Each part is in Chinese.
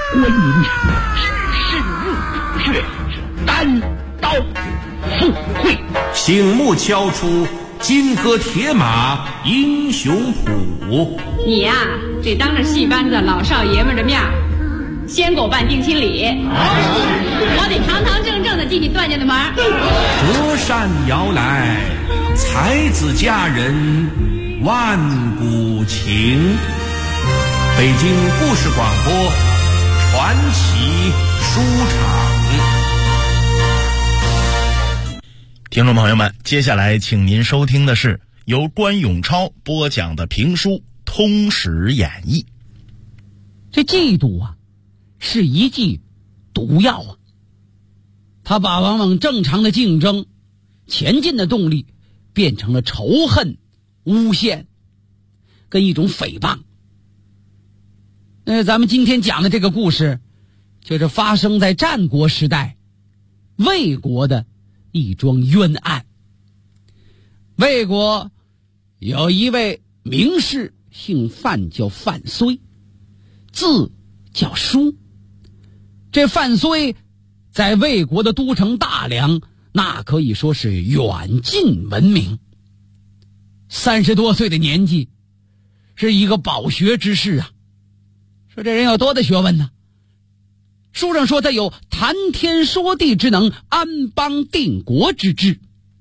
观音只身入穴，单刀赴会， 醒目敲出金戈铁马英雄谱。 你呀，这当着戏班子老少爷们的面，先给我办定亲礼，我得堂堂正正的进你段家的门。 隔山遥来，才子佳人万古情。北京故事广播传奇书场。 听众朋友们，接下来请您收听的是由关永超播讲的评书《通史演义》。 这嫉妒啊，是一剂毒药啊，它把往往正常的竞争、前进的动力变成了仇恨、诬陷跟一种诽谤。咱们今天讲的这个故事，就是发生在战国时代魏国的一桩冤案。魏国有一位名士，姓范，叫范睢，字叫叔。这范睢在魏国的都城大梁，那可以说是远近闻名。30多岁的年纪，是一个饱学之士啊。说这人有多大学问呢？书上说他有谈天说地之能，安邦定国之志。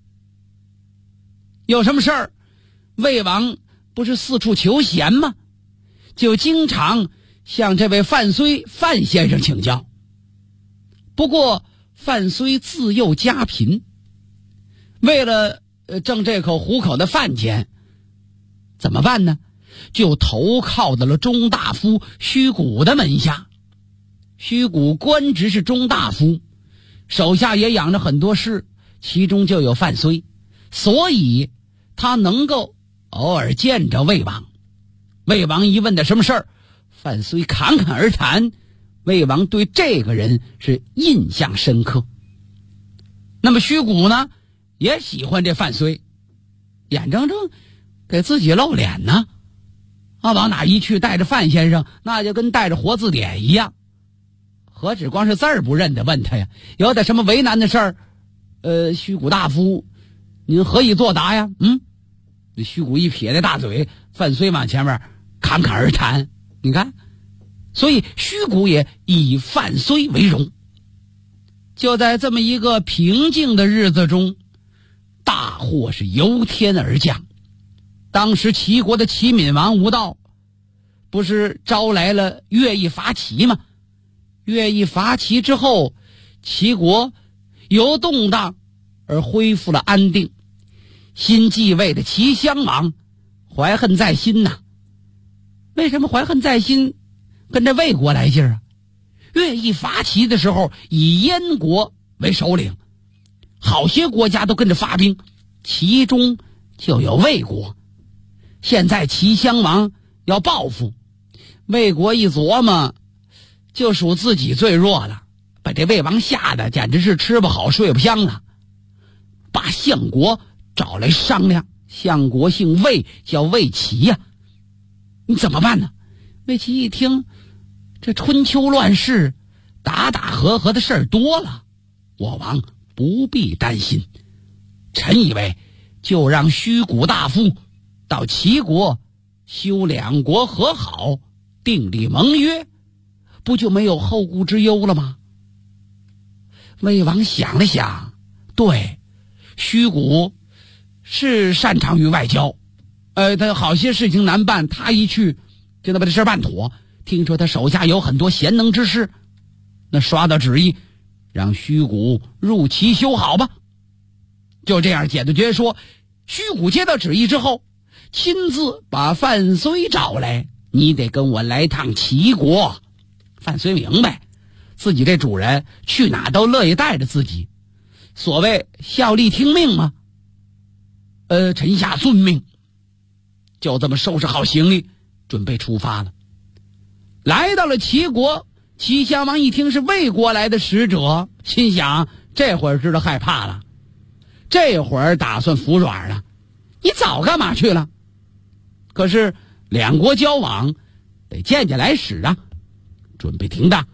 有什么事儿，魏王不是四处求贤吗？就经常向这位范睢范先生请教。不过范睢自幼家贫，为了挣这口糊口的饭钱，怎么办呢？就投靠到了中大夫虚谷的门下。虚谷官职是中大夫，手下也养着很多士，其中就有范睢，所以他能够偶尔见着魏王。魏王一问他什么事儿，范睢侃侃而谈，魏王对这个人是印象深刻。那么虚谷呢，也喜欢这范睢，眼睁睁给自己露脸呢。往哪一去带着范先生，那就跟带着活字典一样，何止光是字儿不认得，问他呀，有点什么为难的事儿，虚谷大夫您何以作答呀？虚谷一撇那大嘴，范睢往前面侃侃而谈。你看，所以虚谷也以范睢为荣。就在这么一个平静的日子中，大祸是由天而降。当时齐国的齐闵王吴道不是招来了乐毅伐齐吗？乐毅伐齐之后，齐国由动荡而恢复了安定。新继位的齐襄王怀恨在心呐。为什么怀恨在心？跟这魏国来劲儿啊。乐毅伐齐的时候，以燕国为首领，好些国家都跟着发兵，其中就有魏国。现在齐襄王要报复，魏国一琢磨，就属自己最弱了，把这魏王吓得简直是吃不好睡不香了。把相国找来商量，相国姓魏，叫魏齐呀。你怎么办呢？魏齐一听，这春秋乱世，打打和和的事儿多了，我王不必担心。臣以为就让虚谷大夫到齐国修两国和好，订立盟约，不就没有后顾之忧了吗？魏王想了想，对，虚谷是擅长于外交，他好些事情难办，他一去就能把这事办妥。听说他手下有很多贤能之士，那刷到旨意，让虚谷入齐修好吧。就这样解的决说，虚谷接到旨意之后，亲自把范睢找来，你得跟我来趟齐国。范睢明白，自己这主人去哪都乐意带着自己，所谓效力听命嘛。臣下遵命。就这么收拾好行李，准备出发了。来到了齐国，齐襄王一听是魏国来的使者，心想这会儿知道害怕了，这会儿打算服软了。你早干嘛去了？可是两国交往得见见来使啊，准备停当，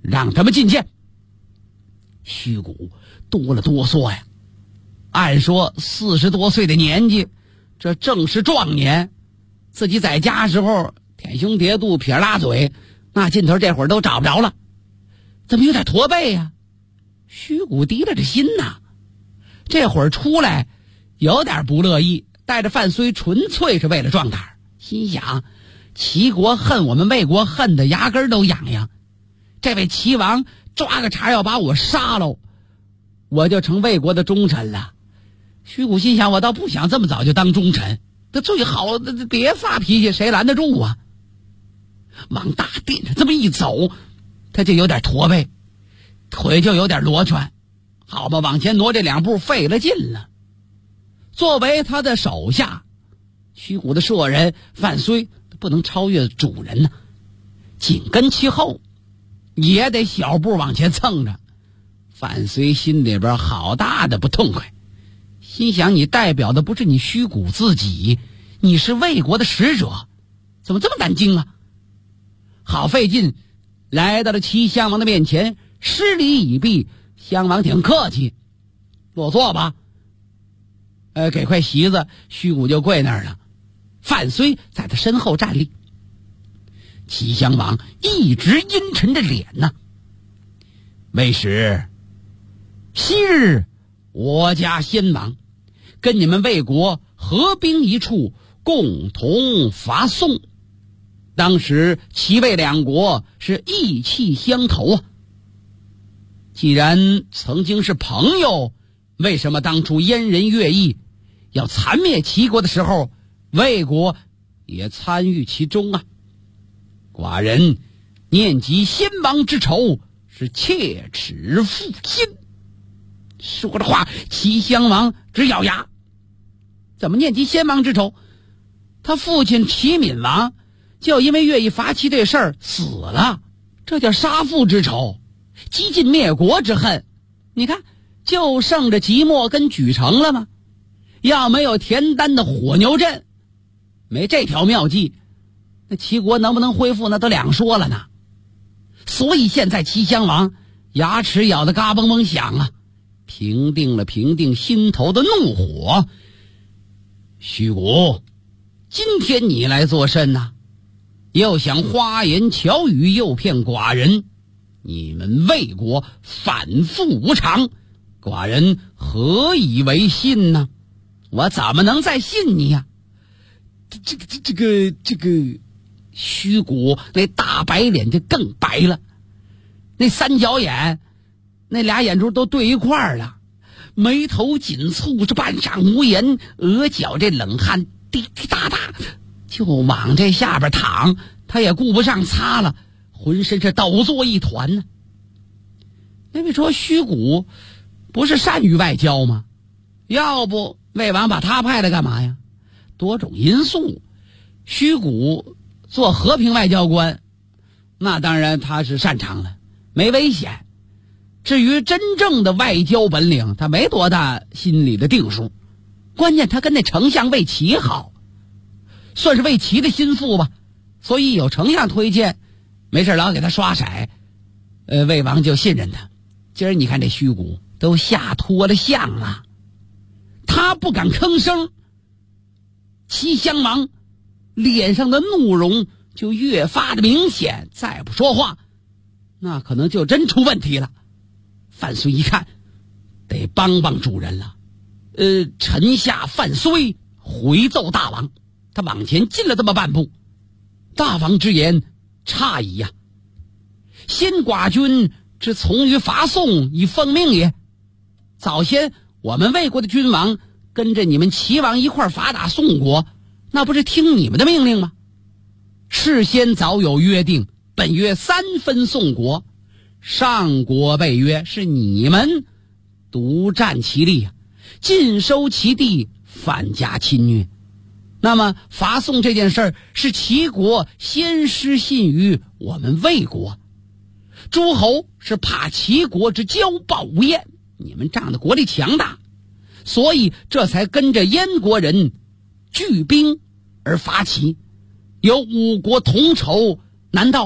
让他们觐见。虚谷哆了哆嗦呀，按说40多岁的年纪，这正是壮年，自己在家时候舔胸叠肚撇拉嘴，那劲头这会儿都找不着了，怎么有点驼背呀？虚谷提了着心呐，这会儿出来有点不乐意，带着范睢纯粹是为了壮胆，心想齐国恨我们魏国恨得牙根都痒痒，这位齐王抓个茬要把我杀喽，我就成魏国的忠臣了。虚谷心想，我倒不想这么早就当忠臣，这最好别发脾气，谁拦得住啊？往大殿上这么一走，他就有点驼背，腿就有点罗圈，好吧，往前挪这2步费了劲了。作为他的手下，虚谷的舍人范睢不能超越主人呢，紧跟其后也得小步往前蹭着。范睢心里边好大的不痛快，心想你代表的不是你虚谷自己，你是魏国的使者，怎么这么难经啊？好费劲来到了齐襄王的面前，施礼已毕，襄王挺客气，落座吧。给块席子，虚谷就跪那儿了。范睢在他身后站立，齐襄王一直阴沉着脸呢。魏使，昔日我家先王跟你们魏国合兵一处，共同伐宋，当时齐魏两国是意气相投啊。既然曾经是朋友，为什么当初燕人乐毅要残灭齐国的时候，魏国也参与其中啊？寡人念及先王之仇，是切齿负心。说着话，齐襄王直咬牙。怎么念及先王之仇？他父亲齐闵王就因为乐毅伐齐这事儿死了，这叫杀父之仇，激进灭国之恨。你看，就剩着即墨跟莒城了吗？要没有田单的火牛阵，没这条妙计，那齐国能不能恢复那都两说了呢。所以现在齐襄王牙齿咬得嘎嘣嘣响啊，平定心头的怒火。虚谷，今天你来作甚呢？又想花言巧语诱骗寡人，你们魏国反复无常，寡人何以为信呢？我怎么能再信你呀？这个虚谷那大白脸就更白了，那三角眼，那俩眼珠都对一块儿了，眉头紧蹙着，半晌无言，额角这冷汗滴滴答答就往这下边淌，他也顾不上擦了，浑身是抖作一团呢。那位说虚谷不是善于外交吗？要不魏王把他派来干嘛呀？多种因素，虚谷做和平外交官，那当然他是擅长的，没危险。至于真正的外交本领，他没多大心里的定数。关键他跟那丞相魏齐好，算是魏齐的心腹吧，所以有丞相推荐，没事老给他刷色，魏王就信任他。今儿你看这虚谷都吓脱了相了，他不敢吭声，齐襄王脸上的怒容就越发的明显，再不说话那可能就真出问题了。范睢一看得帮帮主人了，臣下范睢回奏大王。他往前进了这么半步，大王之言诧异呀，先寡君之从于伐宋以奉命也。早先我们魏国的君王跟着你们齐王一块儿伐打宋国，那不是听你们的命令吗？事先早有约定，本约3分宋国，上国被约是你们独占其利啊，尽收其地，反加侵略。那么伐宋这件事儿是齐国先失信于我们魏国，诸侯是怕齐国之骄暴无厌，你们仗着国力强大，所以这才跟着燕国人聚兵而伐齐。有5国同仇，难道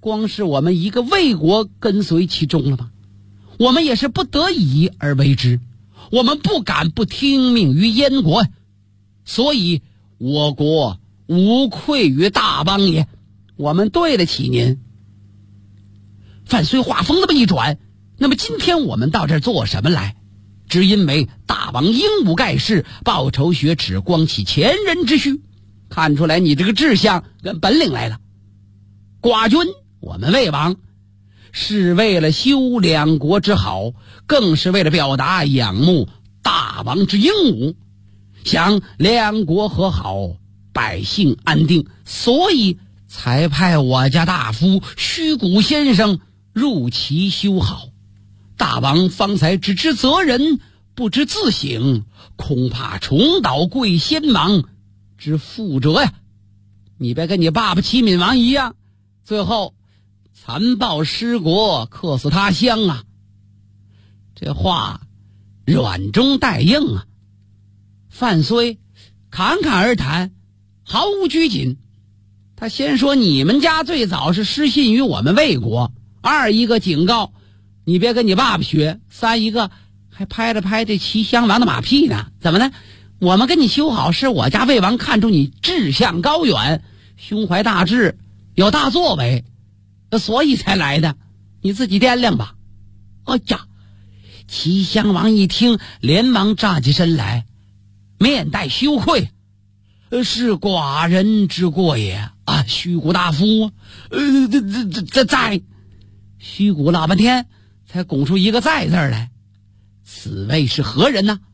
光是我们一个魏国跟随其中了吧？我们也是不得已而为之，我们不敢不听命于燕国，所以我国无愧于大王也，我们对得起您。范睢话锋那么一转，那么今天我们到这儿做什么来？只因为大王英武盖世，报仇雪耻，光启前人之序，看出来你这个志向跟本领来了。寡君，我们魏王是为了修两国之好，更是为了表达仰慕大王之英武，想两国和好，百姓安定，所以才派我家大夫虚谷先生入其修好。大王方才只知责人，不知自省，恐怕重蹈贵先王之覆辙呀！你别跟你爸爸齐闵王一样，最后残暴失国，客死他乡啊！这话软中带硬啊。范睢侃侃而谈，毫无拘谨。他先说你们家最早是失信于我们魏国，二一个警告你别跟你爸爸学，三一个还拍了拍这齐襄王的马屁呢。怎么呢？我们跟你修好，是我家魏王看中你志向高远，胸怀大志，有大作为，所以才来的，你自己掂量吧。哎呀，齐襄王一听，连忙站起身来，面带羞愧，是寡人之过也啊！虚谷大夫，在虚谷老半天才拱出一个在字来。此位是何人呢？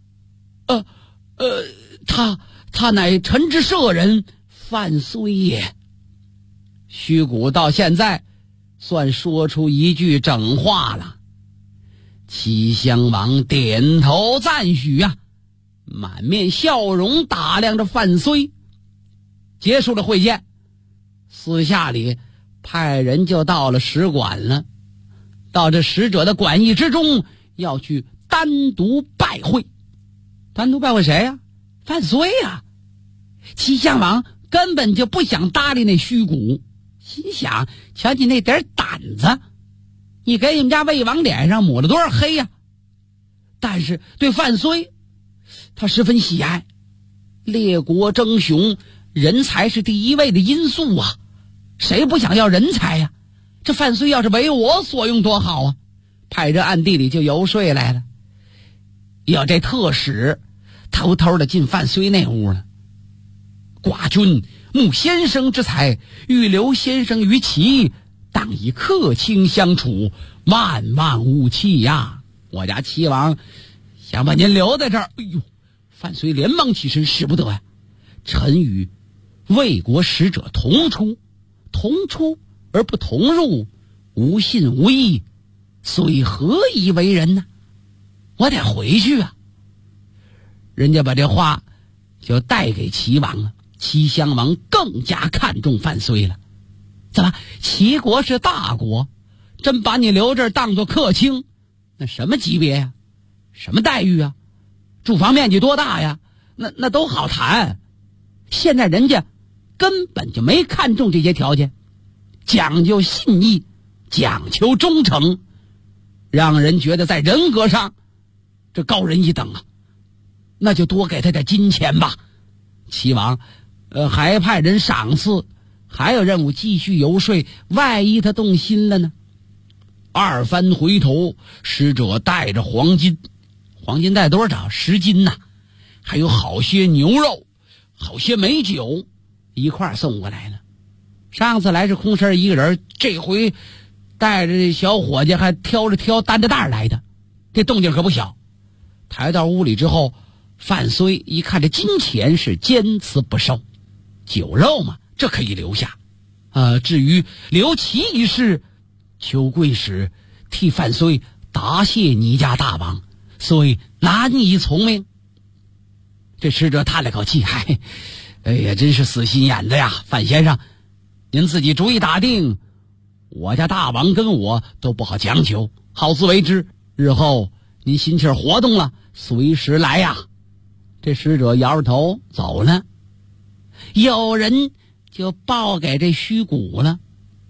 他乃臣之舍人范睢也。虚谷到现在算说出一句整话了。齐襄王点头赞许啊，满面笑容打量着范睢。结束了会见，私下里派人就到了使馆了。到这使者的馆驿之中，要去单独拜会。单独拜会谁呀？范睢呀。齐襄王根本就不想搭理那虚谷，心想瞧你那点胆子，你给你们家魏王脸上抹了多少黑呀？但是对范睢他十分喜爱，列国争雄，人才是第一位的因素啊，谁不想要人才呀？这范睢要是为我所用多好啊！派人暗地里就游说来了，要这特使偷偷的进范睢那屋了。寡君慕先生之才，欲留先生于齐，当以客卿相处，万万勿弃呀！我家齐王想把您留在这儿。哎呦，范睢连忙起身，使不得呀！臣与魏国使者同出而不同入，无信无义，遂何以为人呢？我得回去啊！人家把这话就带给齐王了。齐襄王更加看重范睢了。怎么，齐国是大国，真把你留这儿当作客卿，那什么级别呀？什么待遇啊？住房面积多大呀？那都好谈。现在人家根本就没看重这些条件，讲究信义，讲求忠诚，让人觉得在人格上这高人一等啊。那就多给他点金钱吧。齐王还派人赏赐，还有任务继续游说，万一他动心了呢？二番回头，使者带着黄金带多少？10斤呐，还有好些牛肉，好些美酒一块送过来了。上次来是空身一个人，这回带着这小伙计还挑担着袋来的，这动静可不小。抬到屋里之后，范睢一看这金钱是坚持不收，酒肉嘛，这可以留下。至于留其一事，求贵使替范睢答谢你家大王，所以难以从命。这使者叹了口气，哎呀，真是死心眼子呀！范先生，您自己主意打定，我家大王跟我都不好强求，好自为之。日后您心气儿活动了，随时来呀。这使者摇着头走了。有人就报给这虚谷了，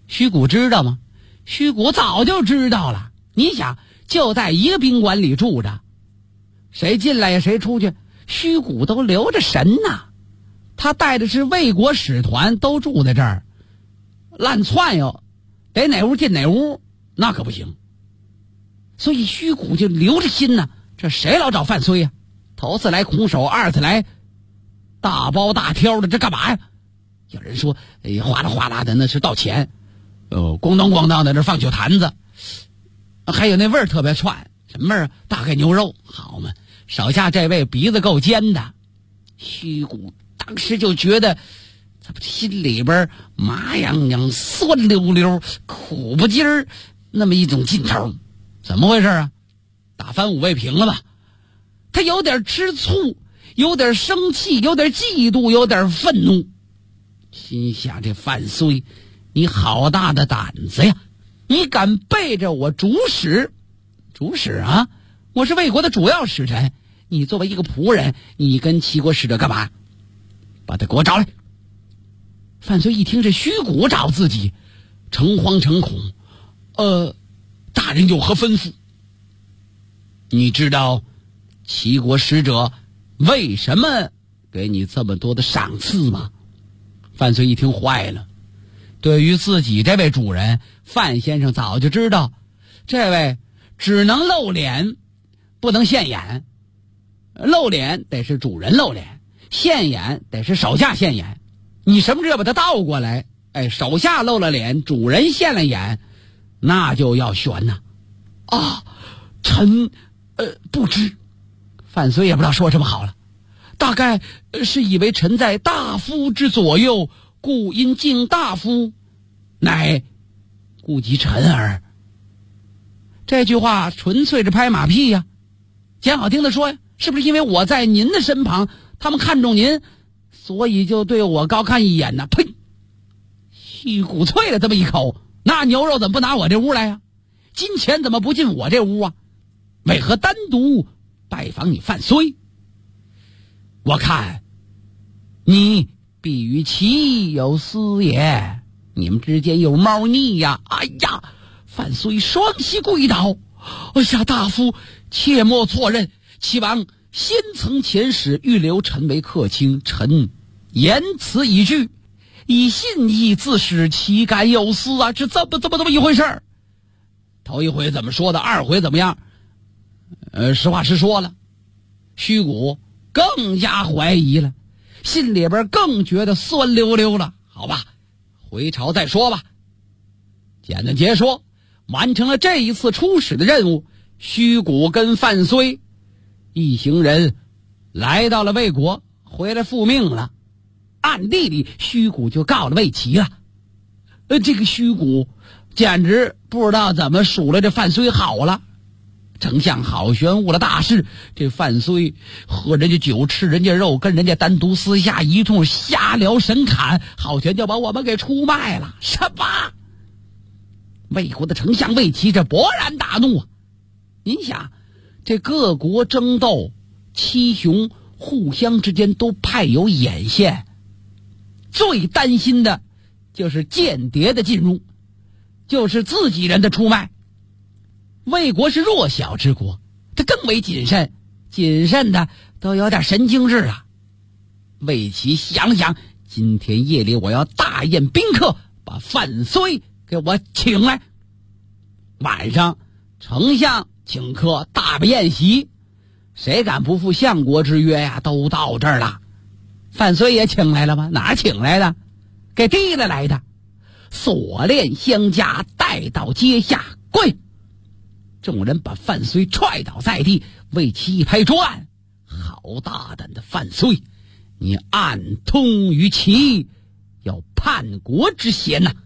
虚谷知道吗？虚谷早就知道了。你想，就在一个宾馆里住着，谁进来呀谁出去，虚谷都留着神呐。他带的是魏国使团，都住在这儿，乱窜悠，得哪屋进哪屋，那可不行。所以虚谷就留着心呢。这谁老找范睢呀？头次来空手，二次来大包大挑的，这干嘛呀？有人说，哗啦哗啦的那是倒钱，咣当咣当的那放酒坛子，还有那味儿特别串，什么味儿？大概牛肉，好嘛！手下这位鼻子够尖的，虚谷当时就觉得，他不心里边麻痒痒、酸溜溜、苦不劲儿，那么一种劲头，怎么回事啊？打翻五味瓶了吧？他有点吃醋，有点生气，有点嫉妒，有点愤怒，心想这范睢，你好大的胆子呀！你敢背着我主使？主使啊！我是魏国的主要使臣，你作为一个仆人，你跟齐国使者干嘛？把他给我找来！范睢一听这虚谷找自己，诚惶诚恐。大人有何吩咐？你知道齐国使者为什么给你这么多的赏赐吗？范睢一听坏了，对于自己这位主人，范先生早就知道，这位只能露脸，不能现眼。露脸得是主人露脸，现眼得是手下现眼。你什么时候把它倒过来？手下露了脸，主人现了眼，那就要悬呐！臣不知。范睢也不知道说什么好了，大概是以为臣在大夫之左右，故因敬大夫，乃顾及臣耳。这句话纯粹是拍马屁呀！讲好听的说呀，是不是因为我在您的身旁，他们看重您，所以就对我高看一眼呢？呸！虚谷啐了这么一口，那牛肉怎么不拿我这屋来呀？金钱怎么不进我这屋啊？为何单独拜访你范睢？我看你必与其有私也，你们之间有猫腻呀！哎呀！范睢双膝跪倒，下大夫切莫错认，齐王先曾遣使预留臣为客卿，臣言辞已具，以信义自始，岂敢有私啊？这怎么一回事？头一回怎么说的，二回怎么样？实话实说了，虚谷更加怀疑了，心里边更觉得酸溜溜了。好吧，回朝再说吧。简短截说，完成了这一次出使的任务，虚谷跟范睢一行人来到了魏国，回来复命了。暗地里虚谷就告了魏齐了。这个虚谷简直不知道怎么数了这范睢好了。丞相好玄误了大事，这范睢喝人家酒，吃人家肉，跟人家单独私下一通瞎聊神侃，好玄就把我们给出卖了。什么？魏国的丞相魏齐这勃然大怒啊！您想，这各国争斗，七雄互相之间都派有眼线，最担心的就是间谍的进入，就是自己人的出卖。魏国是弱小之国，他更为谨慎，谨慎的都有点神经质了。魏齐想想，今天夜里我要大宴宾客，把范睢给我请来。晚上丞相请客，大摆宴席，谁敢不负相国之约呀？都到这儿了。范睢也请来了吗？哪儿请来的？给提了来的。锁链相加，带到阶下，跪！众人把范睢踹倒在地，魏齐一拍桌案：好大胆的范睢，你暗通于齐，有叛国之嫌呐！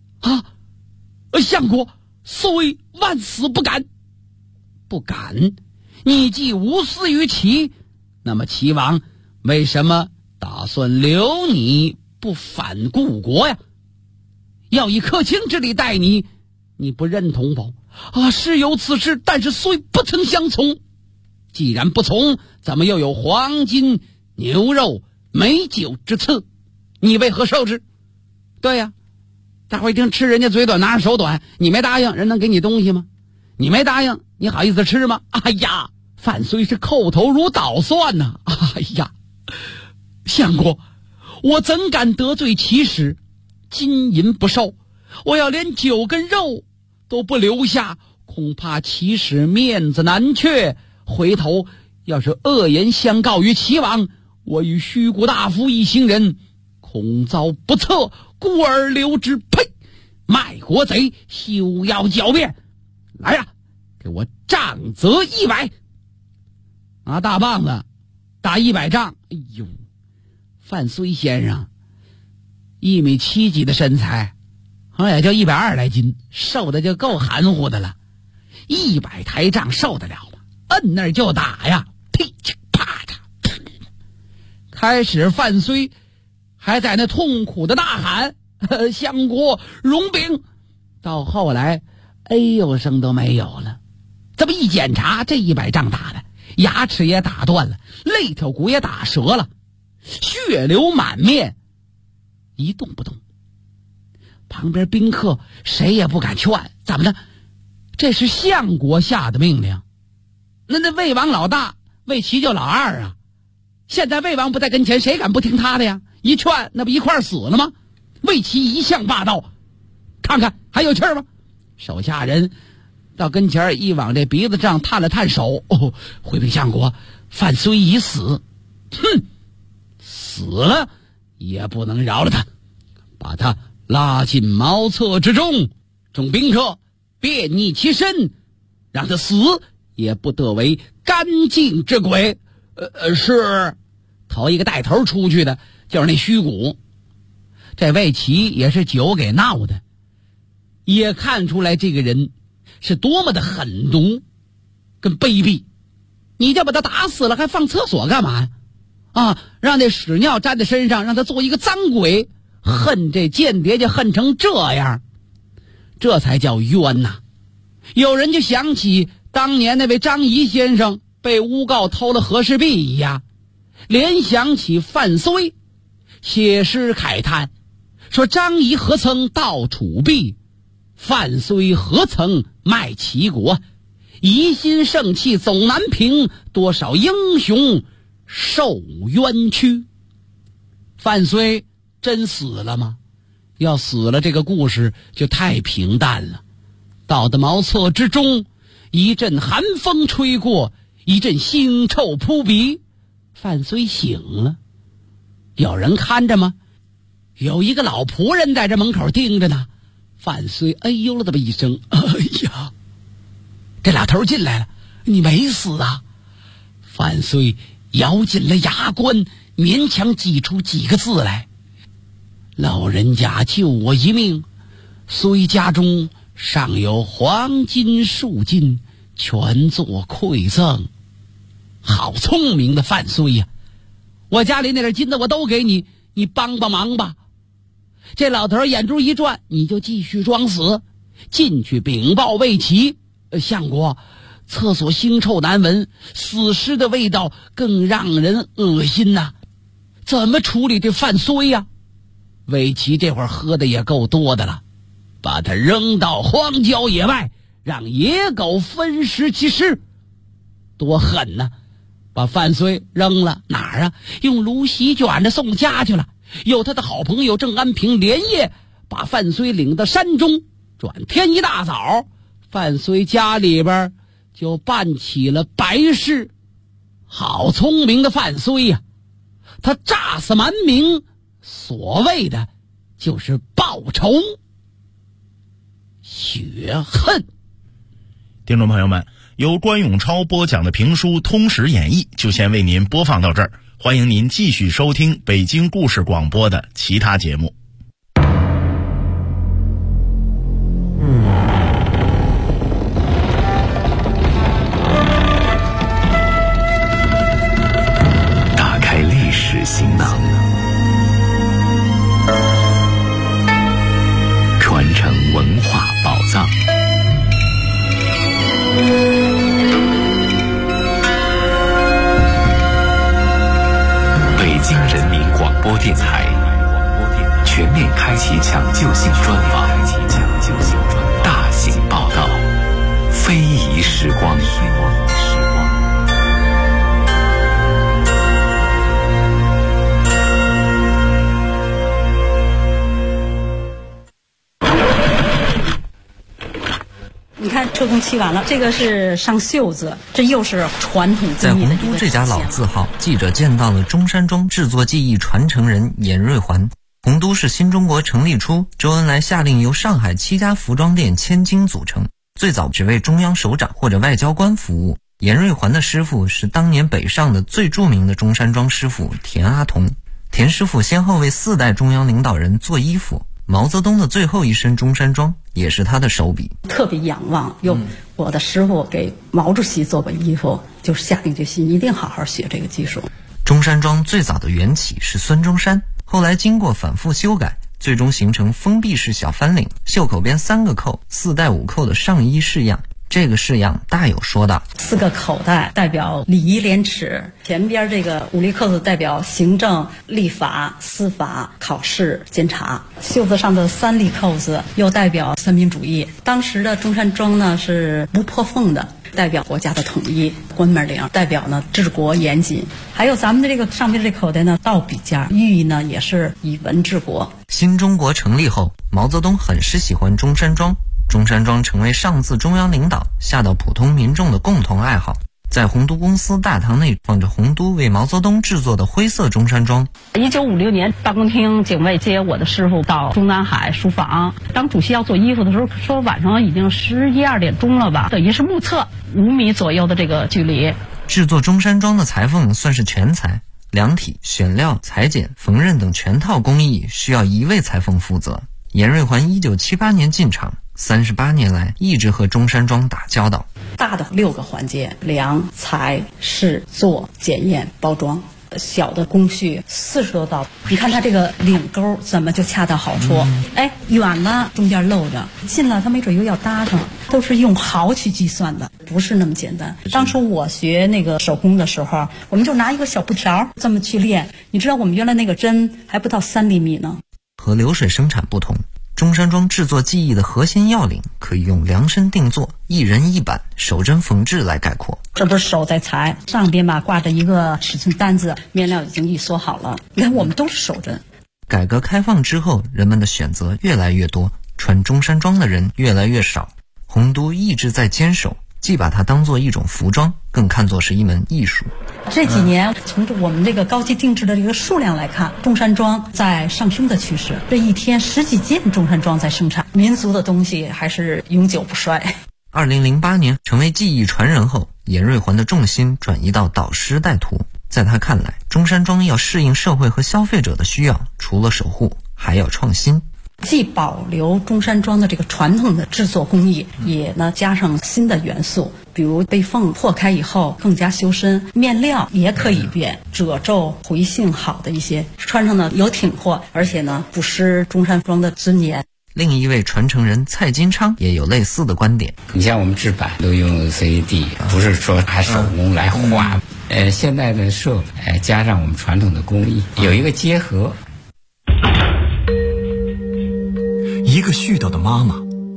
相国，睢万死不敢。不敢？你既无私于齐，那么齐王为什么打算留你不反故国呀？要以客卿之礼待你，你不认同否？是有此事，但是睢不曾相从。既然不从，怎么又有黄金、牛肉、美酒之赐？你为何受之？对呀， 大伙一听吃人家嘴短拿着手短，你没答应人能给你东西吗？你没答应你好意思吃吗？哎呀，范睢是叩头如捣蒜呐！哎呀，相国，我怎敢得罪其使，金银不受，我要连酒跟肉都不留下，恐怕其使面子难却，回头要是恶言相告于齐王，我与虚谷大夫一行人恐遭不测，故而留之。呸！卖国贼休要狡辩！来呀，给我杖责100！拿大棒子打100杖。哎呦，范睢先生1.7米几的身材，好像也就120来斤，瘦的就够含糊的了。100抬杖受得了吗？摁那儿就打呀，噼嚓啪嚓。开始范睢还在那痛苦的呐喊相国容禀，到后来哎呦声都没有了。这么一检查，这100杖打的牙齿也打断了，肋条骨也打折了，血流满面，一动不动。旁边宾客谁也不敢劝，怎么着？这是相国下的命令，那魏王老大魏齐就老二啊，现在魏王不在跟前，谁敢不听他的呀？一劝那不一块死了吗？魏齐一向霸道，看看还有气儿吗？手下人到跟前一往这鼻子上探了探手，回禀相国，范睢已死。哼，死了也不能饶了他，把他拉进茅厕之中，众宾客便逆其身，让他死也不得为干净之鬼。是。头一个带头出去的就是那虚谷，这魏齐也是酒给闹的，也看出来这个人是多么的狠毒跟卑鄙。你就把他打死了还放厕所干嘛呀？啊，让那屎尿沾在身上，让他做一个脏鬼，恨这间谍就恨成这样，这才叫冤呐。有人就想起当年那位张仪先生被诬告偷了和氏璧一样，联想起范睢，写诗慨叹说：张仪何曾盗楚璧，范睢何曾卖齐国，疑心盛气总难平，多少英雄受冤屈。范睢真死了吗？要死了，这个故事就太平淡了。到的茅厕之中，一阵寒风吹过，一阵腥臭扑鼻，范睢醒了。有人看着吗？有一个老仆人在这门口盯着呢。范睢哎呦了这么一声，哎呀，这老头进来了，你没死啊？范睢咬紧了牙关，勉强挤出几个字来：老人家救我一命，睢家中尚有黄金数斤，全作馈赠。好聪明的范睢呀！我家里那点金子我都给你，你帮帮忙吧。这老头眼珠一转，你就继续装死，进去禀报魏齐。相国，厕所腥臭难闻，死尸的味道更让人恶心呐，怎么处理这范睢呀？魏齐这会儿喝的也够多的了，把他扔到荒郊野外，让野狗分食其尸。多狠呐！把范睢扔了哪儿啊？用芦席卷着送家去了。有他的好朋友郑安平连夜把范睢领到山中，转天一大早，范睢家里边就办起了白事。好聪明的范睢呀！他诈死蛮民，所谓的就是报仇雪恨。 听众朋友们，由关永超播讲的评书《通史演义》就先为您播放到这儿，欢迎您继续收听北京故事广播的其他节目。 打开历史行囊，传承文化宝藏。北京人民广播电台全面开开启抢救性专访，大型报道，非遗时光。 你看车工漆完了，这个是上袖子，这又是传统在洪都这家老字号，记者见到了中山装制作技艺传承人严瑞环。洪都是新中国成立初，周恩来下令由上海7家服装店千金组成，最早只为中央首长或者外交官服务。严瑞环的师傅是当年北上的最著名的中山装师傅田阿童。田师傅先后为4代中央领导人做衣服，毛泽东的最后一身中山装也是他的手笔。 特别仰望，我的师傅给毛主席做过衣服，就下定决心一定好好学这个技术。 中山装最早的缘起是孙中山，后来经过反复修改，最终形成封闭式小翻领，袖口边3个扣，4带5扣的上衣式样。这个式样大有说道，4个口袋代表礼仪廉耻，前边这个5粒扣子代表行政、立法、司法、考试、监察，袖子上的3粒扣子又代表三民主义。当时的中山装呢是不破缝的，代表国家的统一，关门领代表呢治国严谨，还有咱们的这个上面这口袋呢倒笔架，寓意呢也是以文治国。新中国成立后，毛泽东很是喜欢中山装，中山装成为上自中央领导下到普通民众的共同爱好。在洪都公司大堂内放着洪都为毛泽东制作的灰色中山装。1956年，办公厅警卫接我的师傅到中南海书房，当主席要做衣服的时候，说晚上已经11、12点钟了吧，等于是目测5米左右的这个距离。制作中山装的裁缝算是全才，量体、选料、裁剪、缝纫等全套工艺需要1位裁缝负责。严瑞环1978年进场，38年来一直和中山装打交道。大的6个环节：量、裁、试、做、检验、包装。小的工序40多道。你看它这个领钩怎么就恰到好处？远了中间漏着，近了它没准又要搭上，都是用毫去计算的，不是那么简单。当初我学那个手工的时候，我们就拿一个小布条这么去练。你知道我们原来那个针还不到3厘米呢。和流水生产不同，中山装制作技艺的核心要领可以用量身定做、一人一板、手针缝制来概括。这不是手在裁，上边吧挂着一个尺寸单子，面料已经一缩好了。你看我们都是手针。改革开放之后，人们的选择越来越多，穿中山装的人越来越少。洪都一直在坚守，既把它当作一种服装，更看作是一门艺术。这几年从我们这个高级定制的这个数量来看，中山装在上升的趋势。这一天10几件中山装在生产，民族的东西还是永久不衰。2008年成为技艺传人后，严瑞环的重心转移到导师带徒。在他看来，中山装要适应社会和消费者的需要，除了守护，还要创新。既保留中山装的这个传统的制作工艺，也呢加上新的元素，比如被缝破开以后更加修身，面料也可以变，褶皱回性好的一些，穿上呢有挺阔，而且呢不失中山装的尊严。另一位传承人蔡金昌也有类似的观点。 你像我们制版都用 CAD， 不是说拿手工来画。现在的设备加上我们传统的工艺，有一个结合。 一个絮叨的妈妈